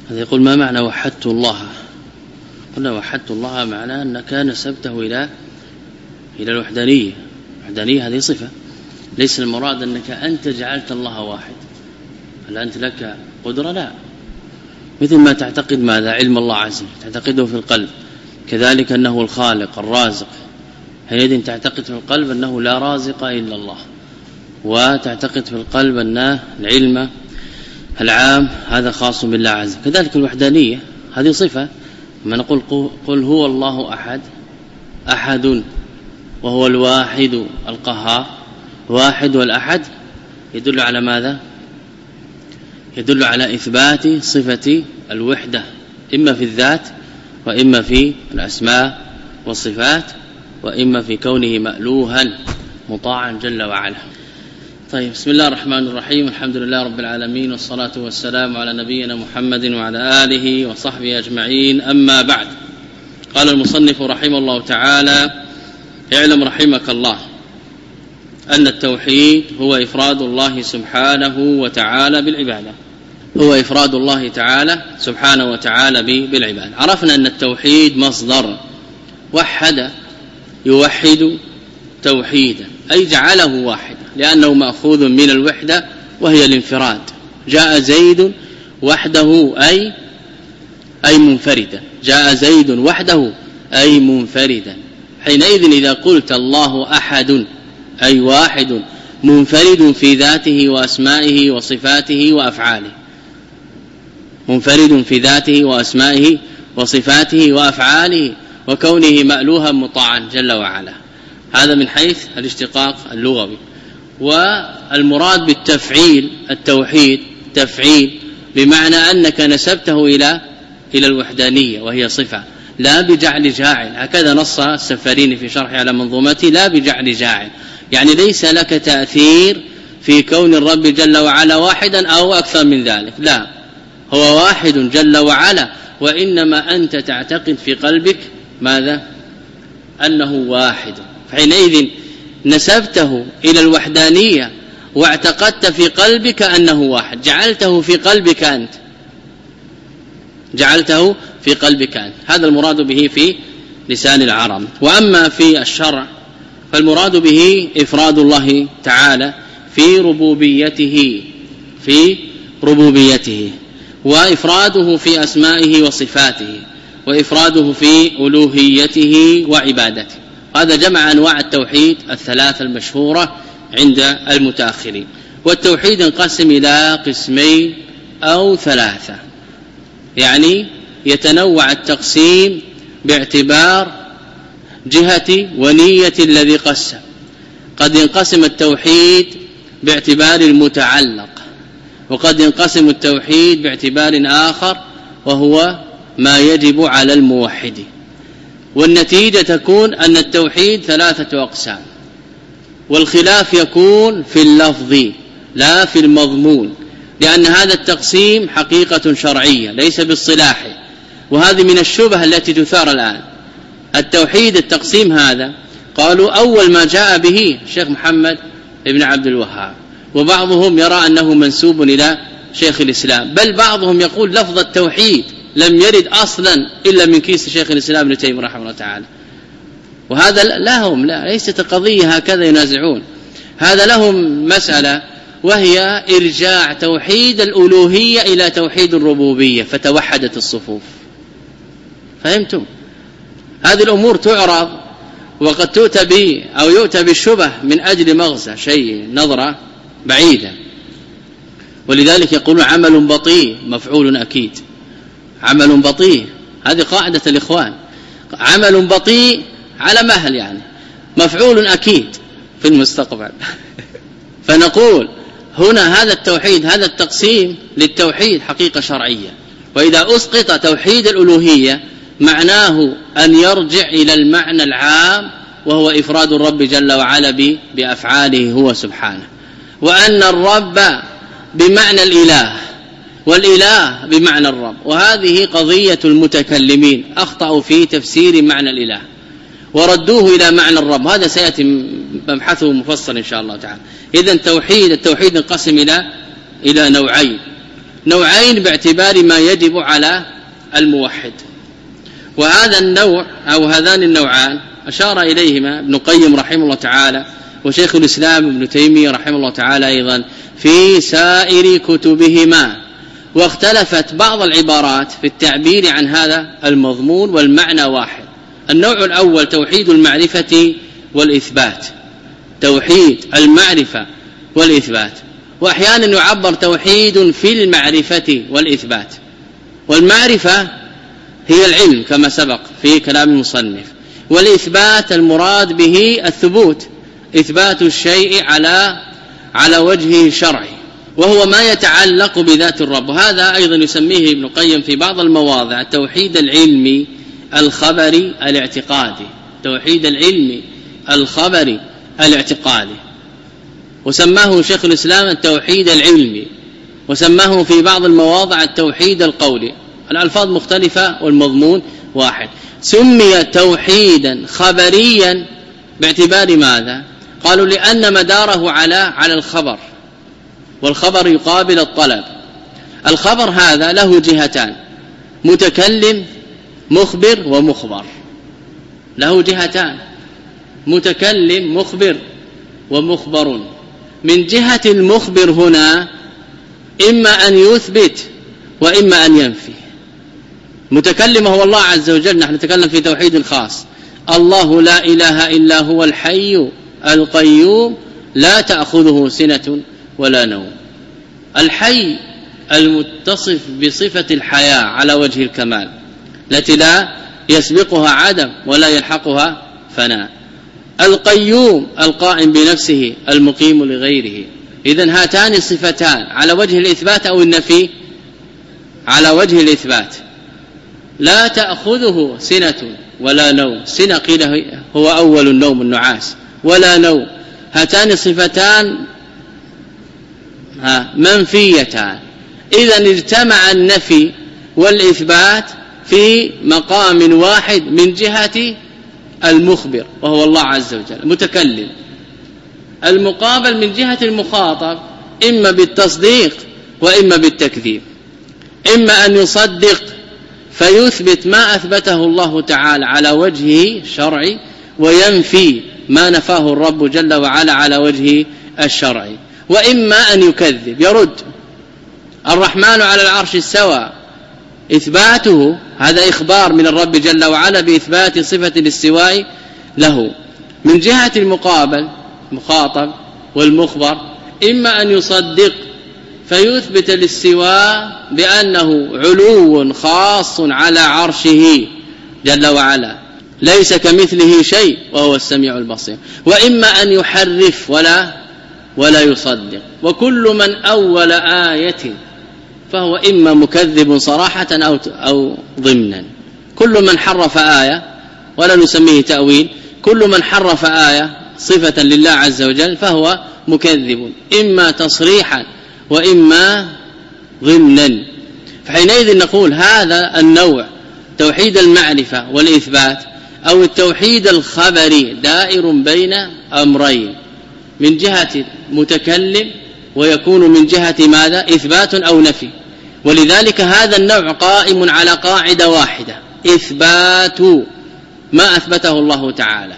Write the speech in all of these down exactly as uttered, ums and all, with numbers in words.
هذا يقول ما معنى وحدت الله؟ قلنا وحدت الله معناه أنك نسبته إلى إلى الوحدانية. الوحدانية هذه صفة، ليس المراد أنك أنت جعلت الله واحد. هل أنت لك قدرة؟ لا. مثل ما تعتقد ماذا؟ علم الله عز وجل تعتقده في القلب، كذلك أنه الخالق الرازق، حينئذ تعتقد في القلب أنه لا رازق إلا الله، وتعتقد في القلب أن العلم العام هذا خاص بالله عز وجل. كذلك الوحدانية هذه صفة. ما نقول قل هو الله أحد، أحد وهو الواحد القهار، واحد والأحد يدل على ماذا؟ يدل على إثبات صفة الوحدة إما في الذات وإما في الأسماء والصفات وإما في كونه مألوها مطاعا جل وعلا. طيب، بسم الله الرحمن الرحيم، الحمد لله رب العالمين، والصلاة والسلام على نبينا محمد وعلى آله وصحبه أجمعين، أما بعد. قال المصنف رحمه الله تعالى: اعلم رحمك الله أن التوحيد هو إفراد الله سبحانه وتعالى بالعبادة، هو إفراد الله تعالى سبحانه وتعالى بالعبادة. عرفنا أن التوحيد مصدر وحد يوحد توحيدا، أي جعله واحدا، لأنه مأخوذ من الوحدة وهي الانفراد. جاء زيد وحده أي أي منفردا، جاء زيد وحده أي منفردا. حينئذ إذا قلت الله أحد أي واحد منفرد في ذاته وأسمائه وصفاته وأفعاله، منفرد في ذاته وأسمائه وصفاته وأفعاله وكونه مألوها مطاعا جل وعلا. هذا من حيث الاشتقاق اللغوي. والمراد بالتفعيل التوحيد تفعيل بمعنى أنك نسبته إلى إلى الوحدانية وهي صفة، لا بجعل جاعل. هكذا نص السفاريني في شرح على منظومته: لا بجعل جاعل، يعني ليس لك تأثير في كون الرب جل وعلا واحدا أو أكثر من ذلك، لا، هو واحد جل وعلا، وإنما أنت تعتقد في قلبك ماذا؟ أنه واحد. فحينئذ نسبته إلى الوحدانية واعتقدت في قلبك أنه واحد، جعلته في قلبك أنت، جعلته في قلبك أنت. هذا المراد به في لسان العرب. وأما في الشرع فالمراد به إفراد الله تعالى في ربوبيته في ربوبيته وإفراده في أسمائه وصفاته وإفراده في ألوهيته وعبادته. هذا جمع أنواع التوحيد الثلاث المشهورة عند المتأخرين. والتوحيد ينقسم إلى قسمين أو ثلاثة، يعني يتنوع التقسيم باعتبار جهة ونية الذي قسم. قد ينقسم التوحيد باعتبار المتعلق، وقد ينقسم التوحيد باعتبار آخر وهو ما يجب على الموحد. والنتيجة تكون أن التوحيد ثلاثة أقسام، والخلاف يكون في اللفظ لا في المضمون، لأن هذا التقسيم حقيقة شرعية ليس بالصلاح. وهذه من الشبه التي تثار الآن. التوحيد التقسيم هذا قالوا أول ما جاء به الشيخ محمد ابن عبد الوهاب، وبعضهم يرى أنه منسوب إلى شيخ الإسلام، بل بعضهم يقول لفظ التوحيد لم يرد أصلا إلا من كيس شيخ الإسلام ابن تيمية رحمه الله تعالى. وهذا لهم لا ليست قضية هكذا ينازعون، هذا لهم مسألة، وهي إرجاع توحيد الألوهية إلى توحيد الربوبية فتوحدت الصفوف. فهمتم؟ هذه الأمور تعرض وقد تؤتى به أو يؤتى بالشبه من أجل مغزى شيء نظرة بعيدة. ولذلك يقول عمل بطيء مفعول أكيد، عمل بطيء، هذه قاعدة الإخوان، عمل بطيء على مهل، يعني مفعول أكيد في المستقبل. فنقول هنا هذا التوحيد هذا التقسيم للتوحيد حقيقة شرعية. وإذا أسقط توحيد الألوهية معناه أن يرجع إلى المعنى العام وهو إفراد الرب جل وعلا بأفعاله هو سبحانه، وأن الرب بمعنى الإله والإله بمعنى الرب. وهذه قضية المتكلمين، أخطأوا في تفسير معنى الإله وردوه إلى معنى الرب. هذا سيأتي مبحثه مفصل إن شاء الله تعالى. إذن توحيد التوحيد انقسم إلى إلى نوعين: نوعين باعتبار ما يجب على الموحد. وهذا النوع أو هذان النوعان أشار إليهما ابن القيم رحمه الله تعالى وشيخ الإسلام ابن تيمية رحمه الله تعالى أيضا في سائر كتبهما، واختلفت بعض العبارات في التعبير عن هذا المضمون والمعنى واحد. النوع الأول توحيد المعرفة والإثبات، توحيد المعرفة والإثبات، وأحيانا يعبر توحيد في المعرفة والإثبات. والمعرفة هي العلم كما سبق في كلام المصنف، والإثبات المراد به الثبوت، إثبات الشيء على على وجهه الشرعي، وهو ما يتعلق بذات الرب. وهذا أيضا يسميه ابن القيم في بعض المواضع التوحيد العلمي الخبري الاعتقادي، توحيد العلمي الخبري الاعتقادي، وسماه شيخ الإسلام التوحيد العلمي، وسماه في بعض المواضع التوحيد القولي. الألفاظ مختلفة والمضمون واحد. سمي توحيدا خبريا باعتبار ماذا؟ قالوا لأن مداره على على الخبر، والخبر يقابل الطلب. الخبر هذا له جهتان، متكلم مخبر ومخبر، له جهتان، متكلم مخبر ومخبر. من جهة المخبر هنا إما أن يثبت وإما أن ينفي. متكلم هو الله عز وجل، نحن نتكلم في توحيد خاص، الله لا إله إلا هو الحي القيوم لا تأخذه سنة ولا نوم. الحي المتصف بصفة الحياة على وجه الكمال التي لا يسبقها عدم ولا يلحقها فناء. القيوم القائم بنفسه المقيم لغيره. إذن هاتان الصفتان على وجه الإثبات أو النفي؟ على وجه الإثبات. لا تأخذه سنة ولا نوم، سنة قيل هو أول النوم النعاس، ولا نوم، هاتان الصفتان منفيتان. إذن اجتمع النفي والإثبات في مقام واحد من جهة المخبر وهو الله عز وجل متكلم. المقابل من جهة المخاطب إما بالتصديق وإما بالتكذيب، إما أن يصدق فيثبت ما أثبته الله تعالى على وجهه الشرعي، وينفي ما نفاه الرب جل وعلا على وجهه الشرعي، وإما أن يكذب يرد. الرحمن على العرش استوى، إثباته هذا إخبار من الرب جل وعلا بإثبات صفة الاستواء له. من جهة المقابل مخاطب والمخبر إما أن يصدق فيثبت الاستواء بأنه علو خاص على عرشه جل وعلا ليس كمثله شيء وهو السميع البصير، وإما أن يحرف ولا ولا يصدق. وكل من أول آية فهو إما مكذب صراحة أو أو ضمنا. كل من حرف آية ولا نسميه تأويل، كل من حرف آية صفة لله عز وجل فهو مكذب، إما تصريحا وإما ضمنا. فحينئذ نقول هذا النوع توحيد المعرفة والإثبات أو التوحيد الخبري دائر بين أمرين، من جهة متكلم ويكون من جهة ماذا؟ إثبات أو نفي. ولذلك هذا النوع قائم على قاعدة واحدة، إثبات ما أثبته الله تعالى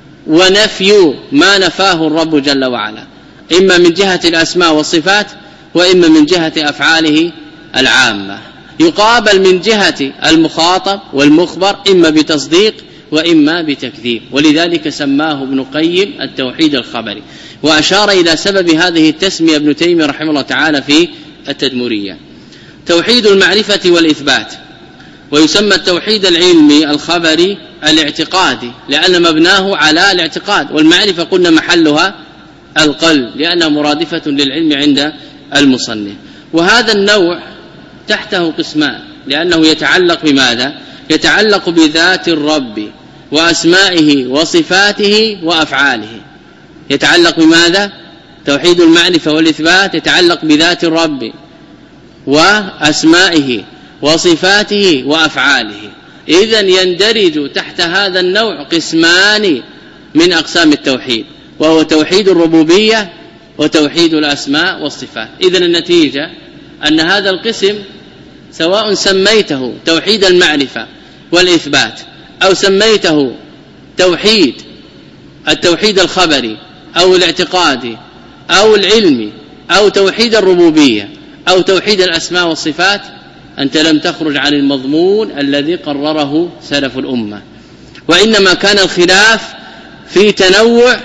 ونفي ما نفاه الرب جل وعلا، إما من جهة الأسماء والصفات وإما من جهة أفعاله العامة. يقابل من جهة المخاطب والمخبر إما بتصديق وإما بتكذيب، ولذلك سماه ابن القيم التوحيد الخبري. وأشار إلى سبب هذه التسمية ابن تيمية رحمه الله تعالى في التدمرية. توحيد المعرفة والإثبات، ويسمى التوحيد العلمي الخبري الاعتقادي لأن مبناه على الاعتقاد، والمعرفة قلنا محلها القلب لأنها مرادفة للعلم عند المصنف. وهذا النوع تحته قسمان لأنه يتعلق بماذا؟ يتعلق بذات الرب وأسمائه وصفاته وأفعاله. يتعلق بماذا؟ توحيد المعرفة والإثبات يتعلق بذات الرب وأسمائه وصفاته وأفعاله. إذن يندرج تحت هذا النوع قسمان من أقسام التوحيد، وهو توحيد الربوبية وتوحيد الأسماء والصفات. إذن النتيجة أن هذا القسم سواء سميته توحيد المعرفة والإثبات أو سميته توحيد التوحيد الخبري أو الاعتقادي أو العلمي أو توحيد الربوبية أو توحيد الأسماء والصفات، أنت لم تخرج عن المضمون الذي قرره سلف الأمة، وإنما كان الخلاف في تنوع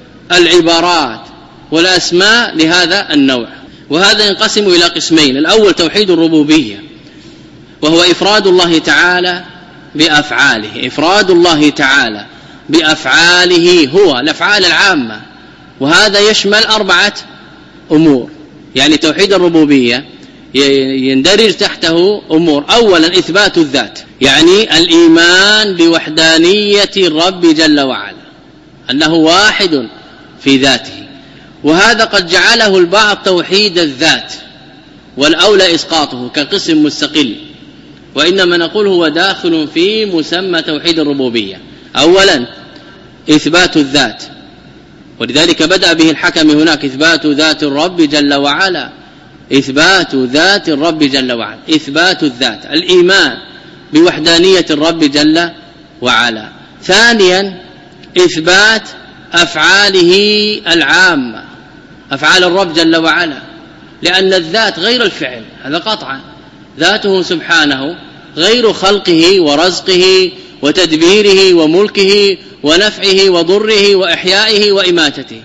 العبارات والأسماء لهذا النوع. وهذا ينقسم إلى قسمين: الأول توحيد الربوبية، وهو إفراد الله تعالى بأفعاله، إفراد الله تعالى بأفعاله هو الأفعال العامة، وهذا يشمل أربعة أمور. يعني توحيد الربوبية يندرج تحته أمور: أولا إثبات الذات، يعني الإيمان بوحدانية الرب جل وعلا، أنه واحد في ذاته، وهذا قد جعله البعض توحيد الذات، والأولى إسقاطه كقسم مستقل، وإنما نقول هو داخل في مسمى توحيد الربوبية. أولا إثبات الذات، ولذلك بدأ به الحكم هناك: إثبات ذات الرب جل وعلا، إثبات ذات الرب جل وعلا، إثبات الذات، الإيمان بوحدانية الرب جل وعلا. ثانيا إثبات أفعاله العامة، أفعال الرب جل وعلا، لأن الذات غير الفعل، هذا قطعا، ذاته سبحانه غير خلقه ورزقه وتدبيره وملكه ونفعه وضره وإحيائه وإماتته،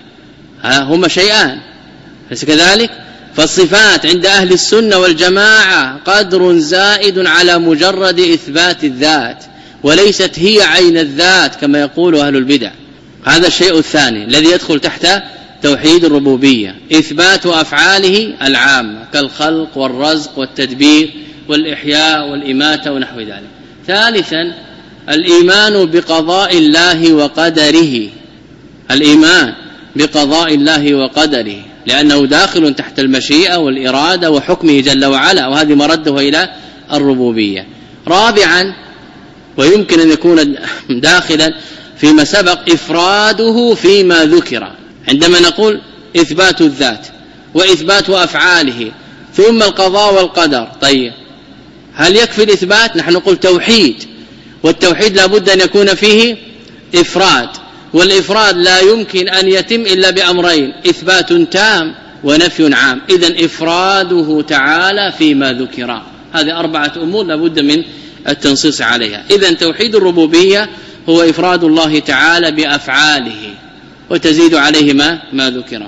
هما شيئان، ليس كذلك؟ فالصفات عند أهل السنة والجماعة قدر زائد على مجرد إثبات الذات، وليست هي عين الذات كما يقول أهل البدع. هذا الشيء الثاني الذي يدخل تحت توحيد الربوبية: إثبات أفعاله العامة كالخلق والرزق والتدبير والإحياء والإماتة ونحو ذلك. ثالثا الإيمان بقضاء الله وقدره، الإيمان بقضاء الله وقدره، لأنه داخل تحت المشيئة والإرادة وحكمه جل وعلا، وهذه مرده إلى الربوبية. رابعا ويمكن أن يكون داخلا فيما سبق إفراده فيما ذكر، عندما نقول إثبات الذات وإثبات أفعاله ثم القضاء والقدر. طيب هل يكفي الإثبات؟ نحن نقول توحيد، والتوحيد لا بد أن يكون فيه إفراد، والإفراد لا يمكن أن يتم إلا بأمرين: إثبات تام ونفي عام. إذن إفراده تعالى فيما ذكر، هذه أربعة أمور لا بد من التنصيص عليها. إذن توحيد الربوبية هو إفراد الله تعالى بأفعاله وتزيد عليه ما, ما ذكر.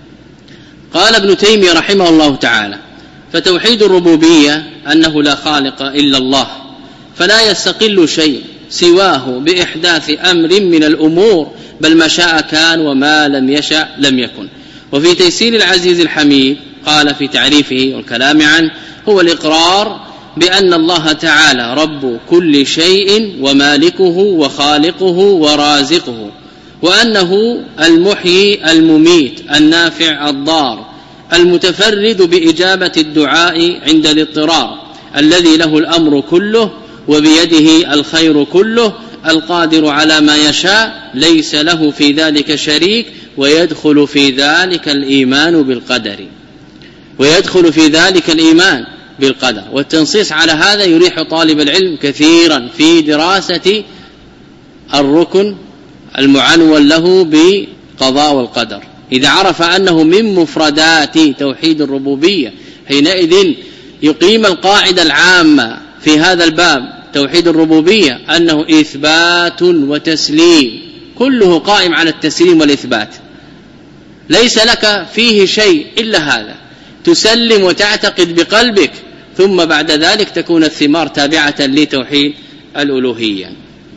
قال ابن تيمية رحمه الله تعالى: فتوحيد الربوبية أنه لا خالق إلا الله، فلا يستقل شيء سواه بإحداث أمر من الأمور، بل ما شاء كان وما لم يشأ لم يكن. وفي تيسير العزيز الحميد قال في تعريفه والكلام عنه: هو الإقرار بأن الله تعالى رب كل شيء ومالكه وخالقه ورازقه، وأنه المحيي المميت النافع الضار، المتفرد بإجابة الدعاء عند الاضطرار، الذي له الأمر كله وبيده الخير كله، القادر على ما يشاء، ليس له في ذلك شريك، ويدخل في ذلك الإيمان بالقدر، ويدخل في ذلك الإيمان بالقدر. والتنصيص على هذا يريح طالب العلم كثيرا في دراسة الركن المعنون له بقضاء والقدر. إذا عرف أنه من مفردات توحيد الربوبية، حينئذ يقيم القاعدة العامة في هذا الباب توحيد الربوبية أنه إثبات وتسليم، كله قائم على التسليم والإثبات، ليس لك فيه شيء إلا هذا، تسلم وتعتقد بقلبك، ثم بعد ذلك تكون الثمار تابعة لتوحيد الألوهية.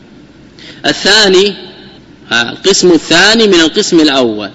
الثاني القسم الثاني من القسم الأول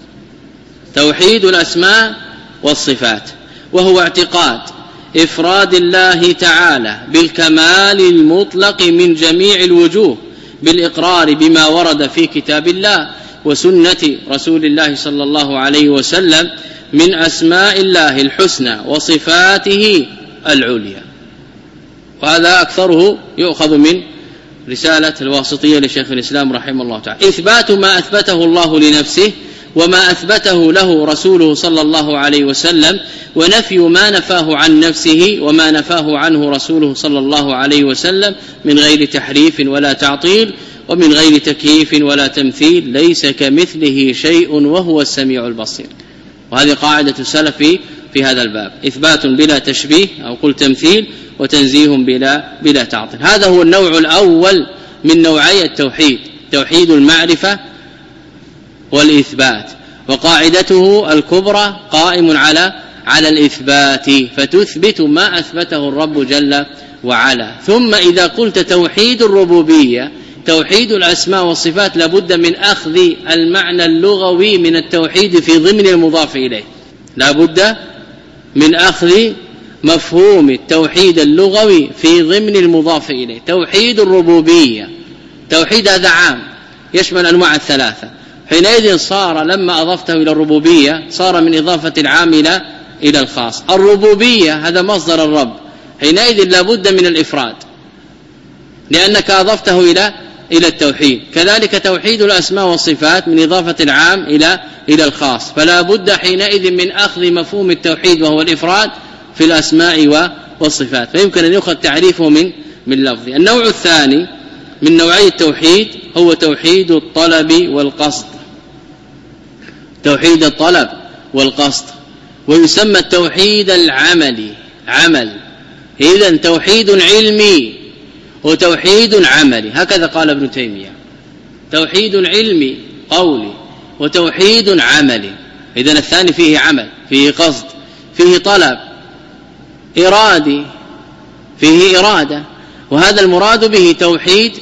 توحيد الأسماء والصفات، وهو اعتقاد إفراد الله تعالى بالكمال المطلق من جميع الوجوه، بالإقرار بما ورد في كتاب الله وسنة رسول الله صلى الله عليه وسلم من أسماء الله الحسنى وصفاته العليا. وهذا أكثره يؤخذ من رسالة الواسطية لشيخ الإسلام رحمه الله تعالى: إثبات ما أثبته الله لنفسه وما أثبته له رسوله صلى الله عليه وسلم، ونفي ما نفاه عن نفسه وما نفاه عنه رسوله صلى الله عليه وسلم من غير تحريف ولا تعطيل ومن غير تكييف ولا تمثيل، ليس كمثله شيء وهو السميع البصير. وهذه قاعدة السلف في هذا الباب، إثبات بلا تشبيه أو قل تمثيل، وتنزيه بلا بلا تعطيل. هذا هو النوع الأول من نوعي التوحيد، توحيد المعرفة والإثبات، وقاعدته الكبرى قائم على على الإثبات، فتثبت ما أثبته الرب جل وعلا. ثم إذا قلت توحيد الربوبية، توحيد الأسماء والصفات، لابد من أخذ المعنى اللغوي من التوحيد في ضمن المضاف إليه، لابد من أخذ مفهوم التوحيد اللغوي في ضمن المضاف إليه. توحيد الربوبية، توحيد هذا عام يشمل أنواع الثلاثة، حينئذ صار لما أضفته إلى الربوبية صار من إضافة العام إلى إلى الخاص. الربوبية هذا مصدر الرب، حينئذ لابد من الإفراد لأنك أضفته إلى إلى التوحيد. كذلك توحيد الأسماء والصفات من إضافة العام إلى إلى الخاص، فلا بد حينئذ من أخذ مفهوم التوحيد وهو الإفراد في الأسماء والصفات، فيمكن أن يؤخذ تعريفه من من لفظ. النوع الثاني من نوعي التوحيد هو توحيد الطلب والقصد، توحيد الطلب والقصد، ويسمى التوحيد العملي عمل. إذن توحيد علمي وتوحيد عملي، هكذا قال ابن تيمية، توحيد علمي قولي وتوحيد عملي. إذن الثاني فيه عمل، فيه قصد، فيه طلب، إرادي، فيه إرادة، وهذا المراد به توحيد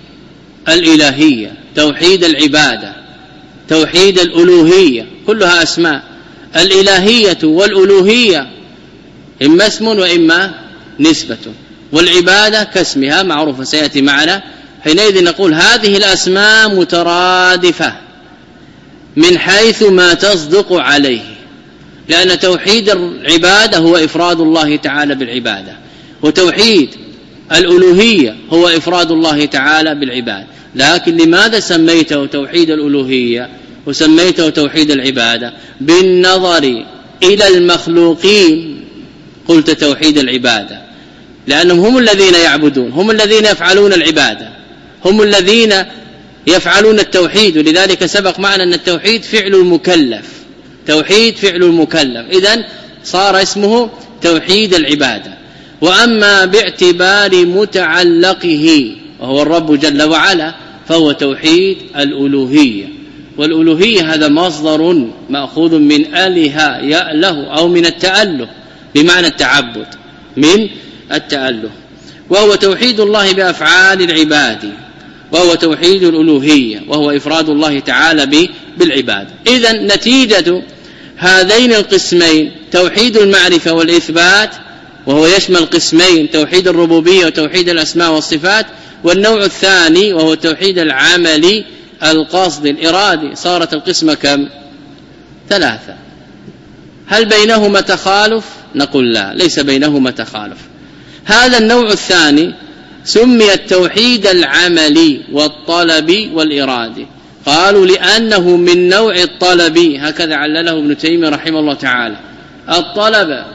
الإلهية، توحيد العبادة، توحيد الألوهية، كلها أسماء. الإلهية والألوهية إما اسم وإما نسبة، والعبادة كاسمها معروفة سيأتي معنا. حينئذ نقول هذه الأسماء مترادفة من حيث ما تصدق عليه، لأن توحيد العبادة هو إفراد الله تعالى بالعبادة، وتوحيد الألوهية هو إفراد الله تعالى بالعبادة. لكن لماذا سميته توحيد الألوهية وسميته توحيد العبادة؟ بالنظر إلى المخلوقين قلت توحيد العبادة، لأنهم هم الذين يعبدون، هم الذين يفعلون العبادة، هم الذين يفعلون التوحيد، ولذلك سبق معنا أن التوحيد فعل المكلف، توحيد فعل المكلف، إذن صار اسمه توحيد العبادة. وأما باعتبار متعلقه وهو الرب جل وعلا فهو توحيد الألوهية، والألوهية هذا مصدر مأخوذ من أله يأله أو من التأله بمعنى التعبد، من التأله، وهو توحيد الله بأفعال العباد، وهو توحيد الألوهية وهو إفراد الله تعالى بالعباد. إذن نتيجة هذين القسمين توحيد المعرفة والإثبات، وهو يشمل قسمين توحيد الربوبية وتوحيد الأسماء والصفات، والنوع الثاني وهو توحيد العملي القصد الإرادي، صارت القسمة كم؟ ثلاثة. هل بينهما تخالف؟ نقول لا، ليس بينهما تخالف. هذا النوع الثاني سمي التوحيد العملي والطلب والإرادي، قالوا لأنه من نوع الطلب، هكذا علله ابن تيمية رحمه الله تعالى. الطلب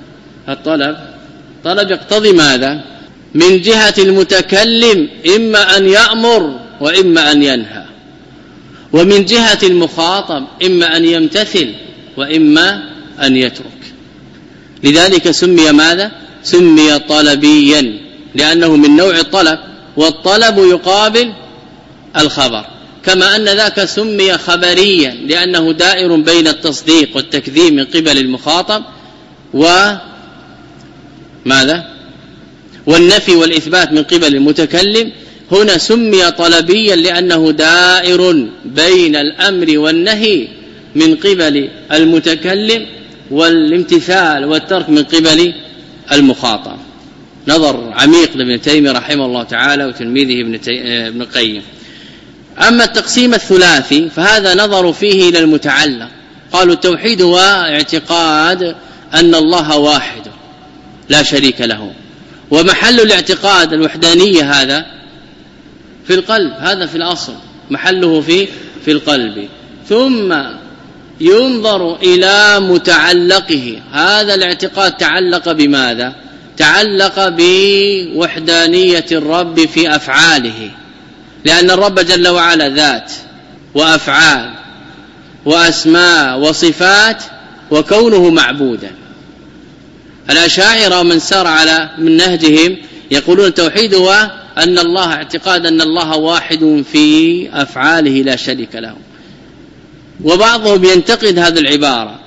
الطلب طلب يقتضي ماذا؟ من جهة المتكلم إما أن يأمر وإما أن ينهى، ومن جهة المخاطب إما أن يمتثل وإما أن يترك. لذلك سمي ماذا؟ سمي طلبيا لأنه من نوع الطلب، والطلب يقابل الخبر، كما أن ذاك سمي خبريا لأنه دائر بين التصديق والتكذيب من قبل المخاطب وماذا؟ والنفي والإثبات من قبل المتكلم. هنا سمي طلبيا لأنه دائر بين الأمر والنهي من قبل المتكلم والامتثال والترك من قبل المخاطب. نظر عميق لابن تيمية رحمه الله تعالى وتلميذه ابن, تي... ابن القيم. أما التقسيم الثلاثي فهذا نظر فيه إلى المتعلق، قالوا التوحيد هو اعتقاد أن الله واحد لا شريك له، ومحل الاعتقاد الوحدانية هذا في القلب، هذا في الأصل محله في في القلب. ثم ينظر إلى متعلقه. هذا الاعتقاد تعلق بماذا؟ تعلق بوحدانية الرب في أفعاله، لأن الرب جل وعلا ذات وأفعال وأسماء وصفات وكونه معبودا. الأشاعرة ومن سار على من نهجهم يقولون التوحيد هو أن الله اعتقاد أن الله واحد في أفعاله لا شريك له، وبعضهم ينتقد هذه العبارة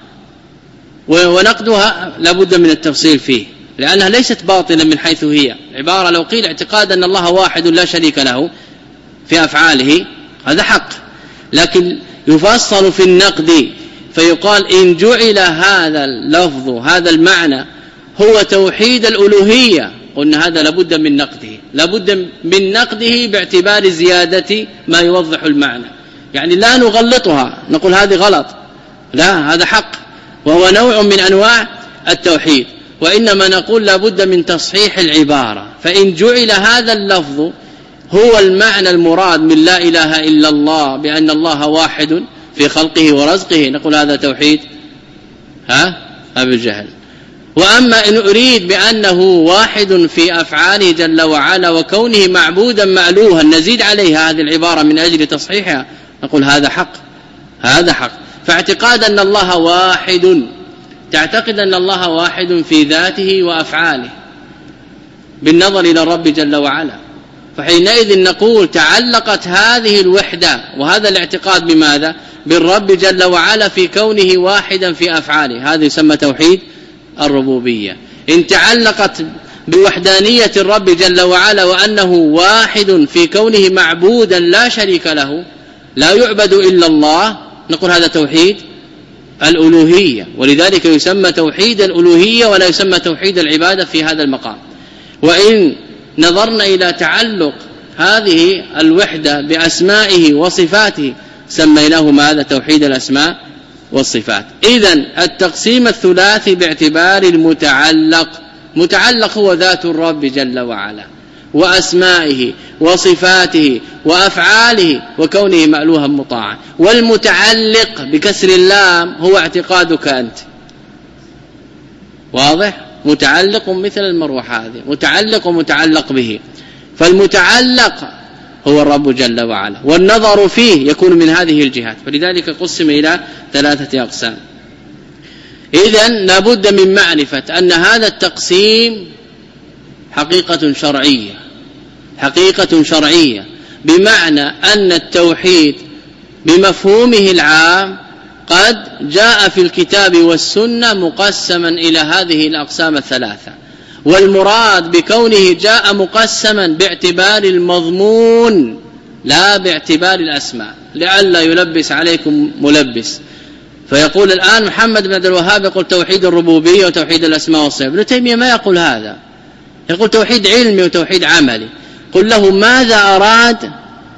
ونقدها لابد من التفصيل فيه، لأنها ليست باطلة من حيث هي. العبارة لو قيل اعتقاد أن الله واحد لا شريك له في أفعاله هذا حق، لكن يفصل في النقد فيقال إن جعل هذا اللفظ هذا المعنى هو توحيد الألوهية، قلنا هذا لابد من نقده، لابد من نقده باعتبار زيادة ما يوضح المعنى. يعني لا نغلطها نقول هذه غلط، لا، هذا حق وهو نوع من أنواع التوحيد، وإنما نقول لابد من تصحيح العبارة. فإن جعل هذا اللفظ هو المعنى المراد من لا إله إلا الله بأن الله واحد في خلقه ورزقه، نقول هذا توحيد ها أبي الجهل. وأما إن أريد بأنه واحد في أفعاله جل وعلا وكونه معبودا مألوها نزيد عليها هذه العبارة من أجل تصحيحها، نقول هذا حق، هذا حق. فاعتقاد أن الله واحد، تعتقد أن الله واحد في ذاته وأفعاله بالنظر إلى الرب جل وعلا، فحينئذ نقول تعلقت هذه الوحدة وهذا الاعتقاد بماذا؟ بالرب جل وعلا في كونه واحدا في أفعاله، هذا يسمى توحيد الربوبية. إن تعلقت بوحدانية الرب جل وعلا وأنه واحد في كونه معبودا لا شريك له لا يعبد إلا الله، نقول هذا توحيد الألوهية، ولذلك يسمى توحيد الألوهية ولا يسمى توحيد العبادة في هذا المقام. وإن نظرنا إلى تعلق هذه الوحدة بأسمائه وصفاته سميناه ماذا؟ توحيد الأسماء والصفات. إذن التقسيم الثلاثي باعتبار المتعلق، متعلق هو ذات الرب جل وعلا وأسمائه وصفاته وأفعاله وكونه مألوها مطاعا، والمتعلق بكسر اللام هو اعتقادك أنت، واضح؟ متعلق مثل المروحة هذه، متعلق ومتعلق به، فالمتعلق هو الرب جل وعلا والنظر فيه يكون من هذه الجهات، فلذلك قسم إلى ثلاثة أقسام. إذن لابد من معرفة أن هذا التقسيم حقيقة شرعية، حقيقة شرعية بمعنى أن التوحيد بمفهومه العام قد جاء في الكتاب والسنة مقسما إلى هذه الأقسام الثلاثة، والمراد بكونه جاء مقسما باعتبار المضمون لا باعتبار الأسماء، لئلا يلبس عليكم ملبس فيقول الآن محمد بن عبد الوهاب يقول توحيد الربوبية وتوحيد الأسماء والصفات. ابن تيمية ما يقول هذا، يقول توحيد علمي وتوحيد عملي. قل له ماذا أراد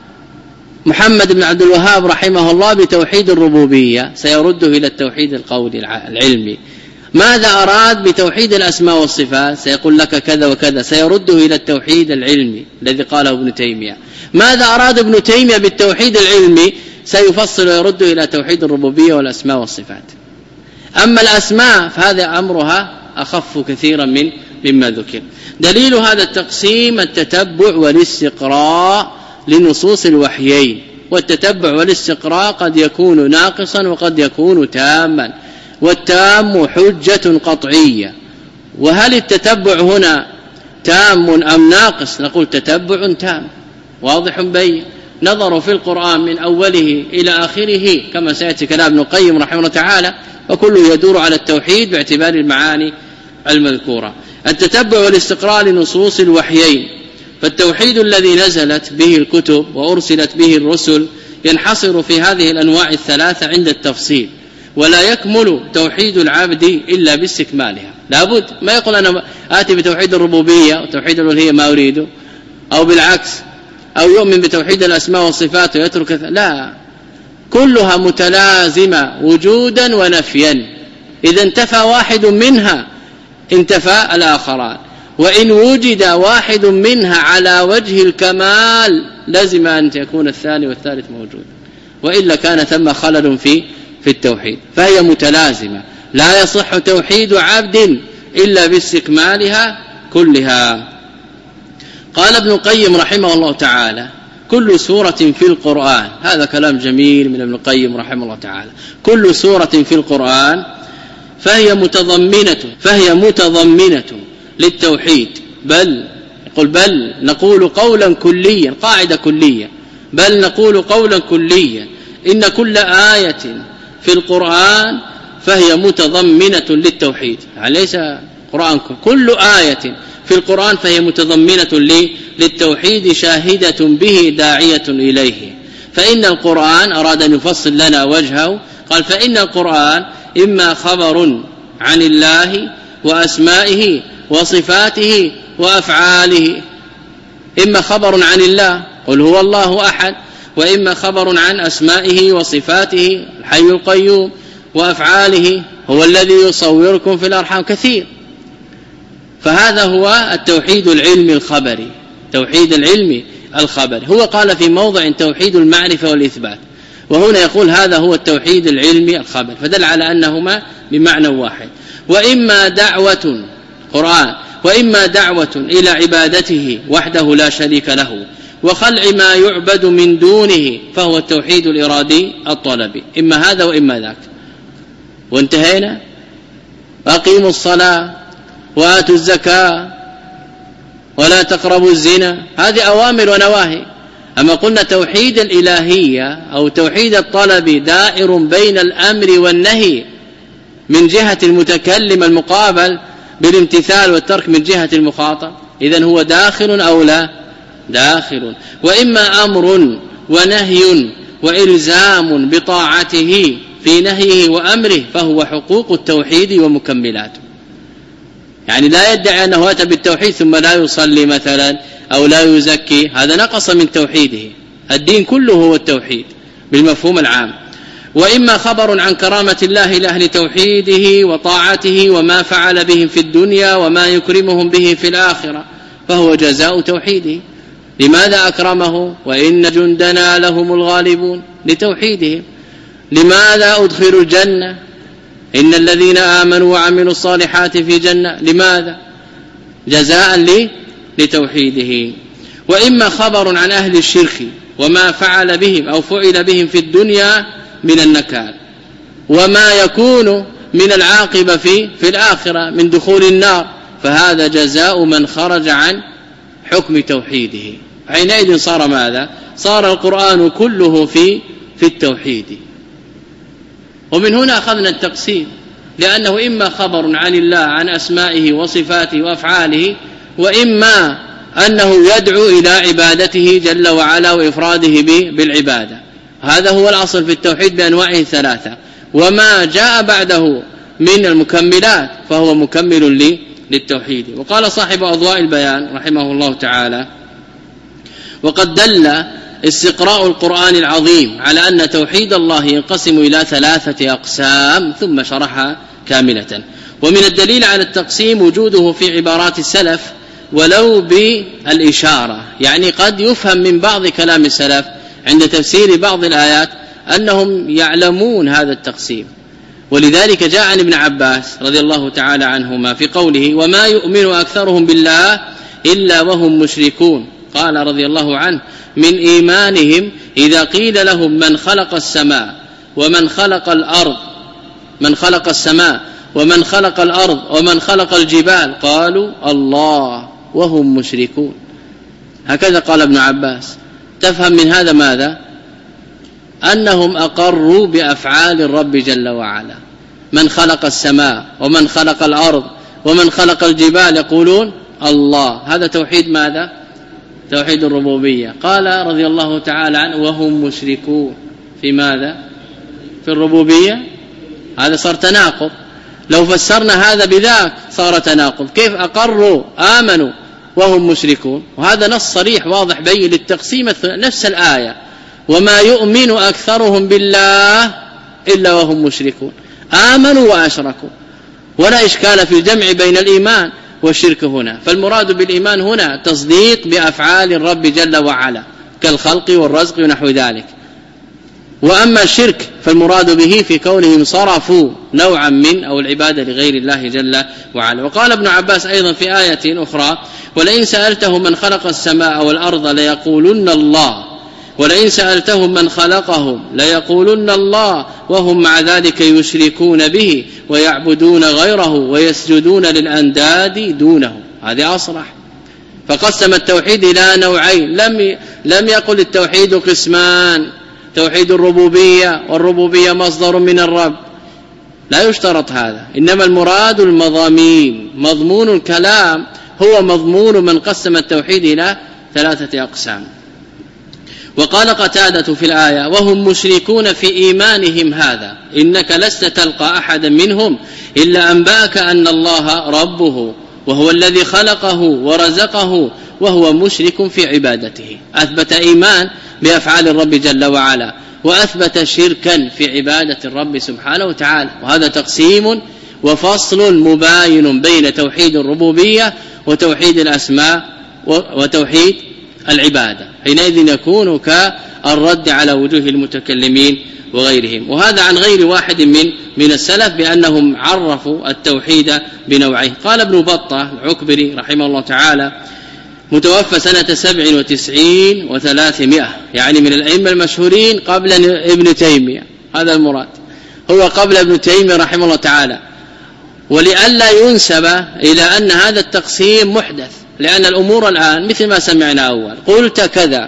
محمد بن عبد الوهاب رحمه الله بتوحيد الربوبية؟ سيرده إلى التوحيد القولي العلمي. ماذا أراد بتوحيد الأسماء والصفات؟ سيقول لك كذا وكذا، سيرده إلى التوحيد العلمي الذي قاله ابن تيمية. ماذا أراد ابن تيمية بالتوحيد العلمي؟ سيفصل ويرده إلى توحيد الربوبية والأسماء والصفات. أما الأسماء فهذا أمرها أخف كثيرا من مما ذكر. دليل هذا التقسيم التتبع والاستقراء لنصوص الوحيين، والتتبع والاستقراء قد يكون ناقصا وقد يكون تاما، والتام حجة قطعية. وهل التتبع هنا تام أم ناقص؟ نقول تتبع تام واضح بين، نظروا في القرآن من أوله إلى آخره كما سيأتي كلام ابن القيم رحمه الله تعالى، وكله يدور على التوحيد باعتبار المعاني المذكورة. التتبع والاستقراء لنصوص الوحيين، فالتوحيد الذي نزلت به الكتب وأرسلت به الرسل ينحصر في هذه الأنواع الثلاثة عند التفصيل، ولا يكمل توحيد العبد إلا باستكمالها. لابد ما يقول أنا آتي بتوحيد الربوبية وتوحيد الألوهية ما أريده، أو بالعكس، أو يؤمن بتوحيد الأسماء والصفات ويترك، لا، كلها متلازمة وجودا ونفيا. إذا انتفى واحد منها انتفى الآخران، وإن وجد واحد منها على وجه الكمال لازم أن يكون الثاني والثالث موجود، وإلا كان ثم خلل في في التوحيد، فهي متلازمة، لا يصح توحيد عبد إلا باستكمالها كلها. قال ابن القيم رحمه الله تعالى: كل سورة في القرآن، هذا كلام جميل من ابن القيم رحمه الله تعالى، كل سورة في القرآن فهي متضمنة فهي متضمنة للتوحيد، بل يقول بل نقول قولا كليا، قاعدة كلية، بل نقول قولا كليا إن كل آية في القرآن فهي متضمنة للتوحيد، يعني ليس قرآن، كل آية في القرآن فهي متضمنة للتوحيد شاهدة به داعية إليه. فإن القرآن أراد أن يفصل لنا وجهه، قال: فإن القرآن إما خبر عن الله وأسمائه وصفاته وأفعاله، إما خبر عن الله قل هو الله أحد، وإما خبر عن أسمائه وصفاته الحي القيوم، وأفعاله هو الذي يصوركم في الأرحام، كثير. فهذا هو التوحيد العلمي الخبري، توحيد العلمي الخبري. هو قال في موضع توحيد المعرفة والإثبات، وهنا يقول هذا هو التوحيد العلمي الخبري، فدل على أنهما بمعنى واحد. وإما دعوة قرآن وإما دعوة إلى عبادته وحده لا شريك له وخلع ما يعبد من دونه، فهو التوحيد الإرادي الطلبي، إما هذا وإما ذاك. وانتهينا. أقيموا الصلاة وآتوا الزكاة ولا تقربوا الزنا، هذه أوامر ونواهي. أما قلنا توحيد الإلهية أو توحيد الطلب دائر بين الأمر والنهي من جهة المتكلم المقابل بالامتثال والترك من جهة المخاطب، إذن هو داخل أو لا داخل. وإما أمر ونهي وإلزام بطاعته في نهيه وأمره، فهو حقوق التوحيد ومكملاته. يعني لا يدعي أنه أتى بالتوحيد ثم لا يصلي مثلا أو لا يزكي، هذا نقص من توحيده. الدين كله هو التوحيد بالمفهوم العام. وإما خبر عن كرامة الله لأهل توحيده وطاعته وما فعل بهم في الدنيا وما يكرمهم به في الآخرة، فهو جزاء توحيده. لماذا أكرمه؟ وإن جندنا لهم الغالبون، لتوحيدهم. لماذا أدخلوا الجنة؟ إن الذين آمنوا وعملوا الصالحات في جنة، لماذا؟ جزاء لي لتوحيده. وإما خبر عن أهل الشرك وما فعل بهم أو فعل بهم في الدنيا من النكال وما يكون من العاقبة في, في الآخرة من دخول النار، فهذا جزاء من خرج عن حكم توحيده. حينئذ صار ماذا؟ صار القرآن كله في, في التوحيد. ومن هنا أخذنا التقسيم، لأنه إما خبر عن الله عن أسمائه وصفاته وأفعاله، وإما أنه يدعو إلى عبادته جل وعلا وإفراده بالعبادة. هذا هو الأصل في التوحيد بأنواعه ثلاثة. وما جاء بعده من المكملات فهو مكمل للتوحيد. وقال صاحب أضواء البيان رحمه الله تعالى: وقد دل استقراء القرآن العظيم على أن توحيد الله ينقسم إلى ثلاثة أقسام، ثم شرحها كاملة. ومن الدليل على التقسيم وجوده في عبارات السلف ولو بالإشارة، يعني قد يفهم من بعض كلام السلف عند تفسير بعض الآيات أنهم يعلمون هذا التقسيم. ولذلك جاء عن ابن عباس رضي الله تعالى عنهما في قوله: وما يؤمن أكثرهم بالله إلا وهم مشركون، قال رضي الله عنه: من إيمانهم إذا قيل لهم من خلق السماء ومن خلق الأرض من خلق السماء ومن خلق الأرض ومن خلق الجبال قالوا الله وهم مشركون. هكذا قال ابن عباس. تفهم من هذا ماذا؟ أنهم أقروا بأفعال الرب جل وعلا، من خلق السماء ومن خلق الأرض ومن خلق الجبال يقولون الله. هذا توحيد ماذا؟ توحيد الربوبية. قال رضي الله تعالى عنه: وهم مشركون في ماذا؟ في الربوبية. هذا صار تناقض. لو فسرنا هذا بذاك صار تناقض. كيف أقروا آمنوا وهم مشركون؟ وهذا نص صريح واضح بين للتقسيم نفس الآية: وما يؤمن أكثرهم بالله إلا وهم مشركون. آمنوا وأشركوا، ولا إشكال في الجمع بين الإيمان والشرك هنا. فالمراد بالإيمان هنا تصديق بأفعال الرب جل وعلا كالخلق والرزق ونحو ذلك. وأما الشرك فالمراد به في كونهم صرفوا نوعا من أو العبادة لغير الله جل وعلا. وقال ابن عباس أيضا في آية أخرى: ولئن سألتهم من خلق السماء والأرض ليقولن الله ولئن سألتهم من خلقهم ليقولن الله وهم مع ذلك يشركون به ويعبدون غيره ويسجدون للأنداد دونه. هذه أصرح، فقسم التوحيد إلى نوعين. لم لم يقل التوحيد قسمان: توحيد الربوبية، والربوبية مصدر من الرب، لا يشترط هذا، إنما المراد المضامين. مضمون الكلام هو مضمون من قسم التوحيد إلى ثلاثة أقسام. وقال قتادة في الآية: وهم مشركون في إيمانهم هذا إنك لست تلقى أحدا منهم إلا أنبأك أن الله ربه وهو الذي خلقه ورزقه وهو مشرك في عبادته. أثبت إيمان بأفعال الرب جل وعلا، وأثبت شركا في عبادة الرب سبحانه وتعالى. وهذا تقسيم وفصل مباين بين توحيد الربوبية وتوحيد الأسماء وتوحيد العبادة، حينئذ يكون كالرد على وجوه المتكلمين وغيرهم. وهذا عن غير واحد من من السلف بأنهم عرفوا التوحيد بنوعيه. قال ابن بطة العكبري رحمه الله تعالى، متوفى سنة سبع وتسعين وثلاثمائة، يعني من الأئمة المشهورين قبل ابن تيمية، هذا المراد، هو قبل ابن تيمية رحمه الله تعالى. ولئلا ينسب إلى أن هذا التقسيم محدث، لأن الأمور الآن مثل ما سمعنا أول: قلت كذا،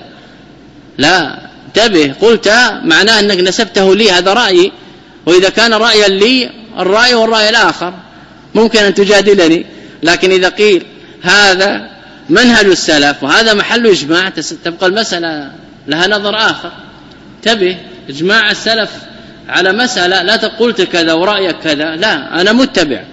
لا انتبه، قلت معناه أنك نسبته لي، هذا رأيي، وإذا كان رأيا لي الرأي والرأي الآخر ممكن أن تجادلني، لكن إذا قيل هذا منهج السلف وهذا محل إجماع تبقى المسألة لها نظر آخر. انتبه، إجماع السلف على مسألة، لا تقولت كذا ورأيك كذا، لا، أنا متبع،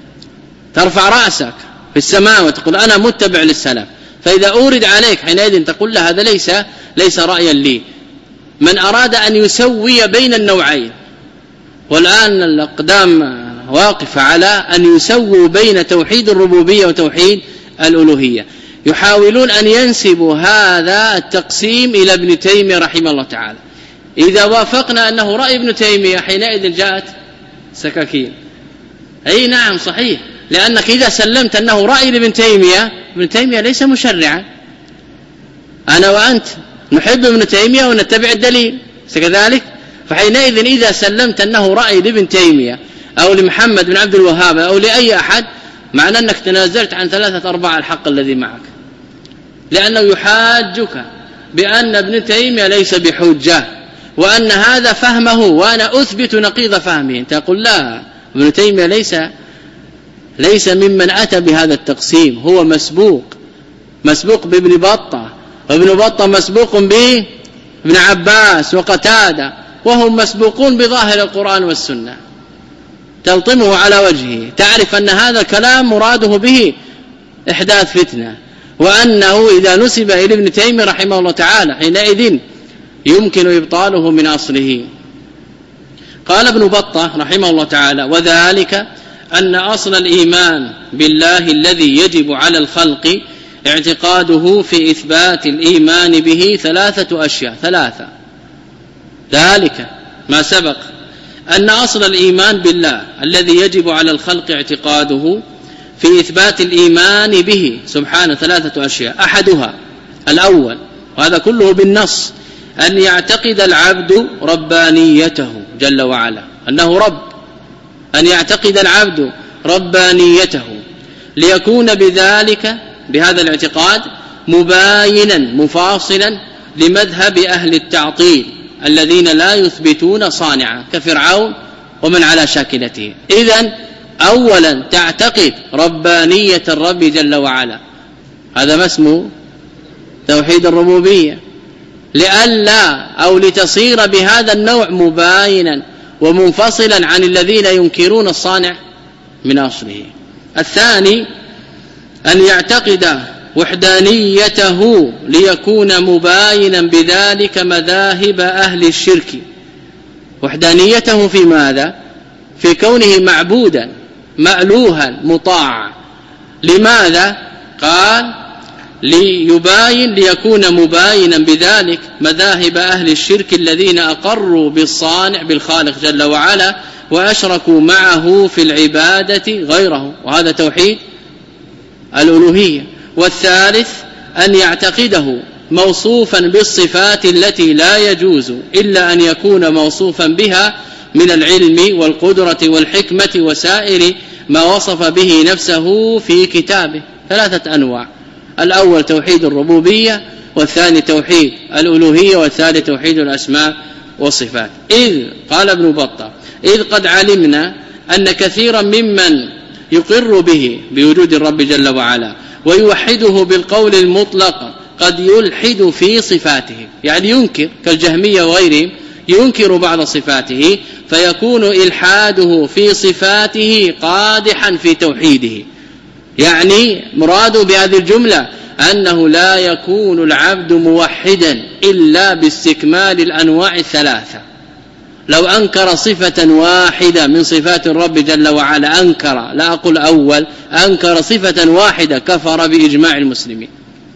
ترفع رأسك في السماء وتقول أنا متبع للسلف. فإذا أورد عليك حينئذ تقول له هذا ليس ليس رأيا لي. من أراد أن يسوي بين النوعين، والآن الأقدام واقفة على أن يسووا بين توحيد الربوبية وتوحيد الألوهية، يحاولون أن ينسبوا هذا التقسيم إلى ابن تيمية رحمه الله تعالى. إذا وافقنا أنه رأي ابن تيمية حينئذ جاءت سكاكين. أي نعم صحيح، لأنك إذا سلمت أنه رأي لابن تيمية، ابن تيمية ليس مشرعا، أنا وأنت نحب ابن تيمية ونتبع الدليل كذلك. فحينئذ إذا سلمت أنه رأي لابن تيمية أو لمحمد بن عبد الوهاب أو لأي أحد، معنى أنك تنازلت عن ثلاثة أرباع الحق الذي معك، لأنه يحاجك بأن ابن تيمية ليس بحجة، وأن هذا فهمه وأنا أثبت نقيض فهمه. أنت تقول لا، ابن تيمية ليس ليس ممن أتى بهذا التقسيم، هو مسبوق مسبوق بابن بطة، وابن بطة مسبوق بابن عباس وقتادة، وهم مسبوقون بظاهر القرآن والسنة. تلطمه على وجهه، تعرف أن هذا الكلام مراده به إحداث فتنة، وأنه إذا نسب إلى ابن تيمية رحمه الله تعالى حينئذ يمكن إبطاله من أصله. قال ابن بطة رحمه الله تعالى: وذلك أن أصل الإيمان بالله الذي يجب على الخلق اعتقاده في إثبات الإيمان به ثلاثة أشياء ثلاثة ذلك ما سبق أن أصل الإيمان بالله الذي يجب على الخلق اعتقاده في إثبات الإيمان به سبحانه ثلاثة أشياء. أحدها الأول، وهذا كله بالنص، أن يعتقد العبد ربانيته جل وعلا، أنه رب، أن يعتقد العبد ربانيته، ليكون بذلك بهذا الاعتقاد مباينا مفاصلا لمذهب أهل التعطيل الذين لا يثبتون صانعا كفرعون ومن على شاكلته. إذن أولا تعتقد ربانية الرب جل وعلا، هذا ما اسمه توحيد الربوبية، لئلا أو لتصير بهذا النوع مباينا ومنفصلا عن الذين ينكرون الصانع من أصله. الثاني أن يعتقد وحدانيته ليكون مباينا بذلك مذاهب أهل الشرك. وحدانيته في ماذا؟ في كونه معبودا مألوها مطاعا. لماذا؟ قال: ليباين ليكون مباينا بذلك مذاهب أهل الشرك الذين أقروا بالصانع بالخالق جل وعلا وأشركوا معه في العبادة غيره، وهذا توحيد الألوهية. والثالث أن يعتقده موصوفا بالصفات التي لا يجوز إلا أن يكون موصوفا بها من العلم والقدرة والحكمة وسائر ما وصف به نفسه في كتابه. ثلاثة أنواع: الأول توحيد الربوبية، والثاني توحيد الألوهية، والثالث توحيد الأسماء والصفات. إذ قال ابن بطة إذ قد علمنا أن كثيرا ممن يقر به بوجود الرب جل وعلا ويوحده بالقول المطلق قد يلحد في صفاته، يعني ينكر كالجهمية وغيرهم، ينكر بعض صفاته فيكون إلحاده في صفاته قادحا في توحيده. يعني مراد بهذه الجملة أنه لا يكون العبد موحدا إلا باستكمال الأنواع الثلاثة. لو أنكر صفة واحدة من صفات الرب جل وعلا، أنكر لا أقول أول، أنكر صفة واحدة كفر بإجماع المسلمين،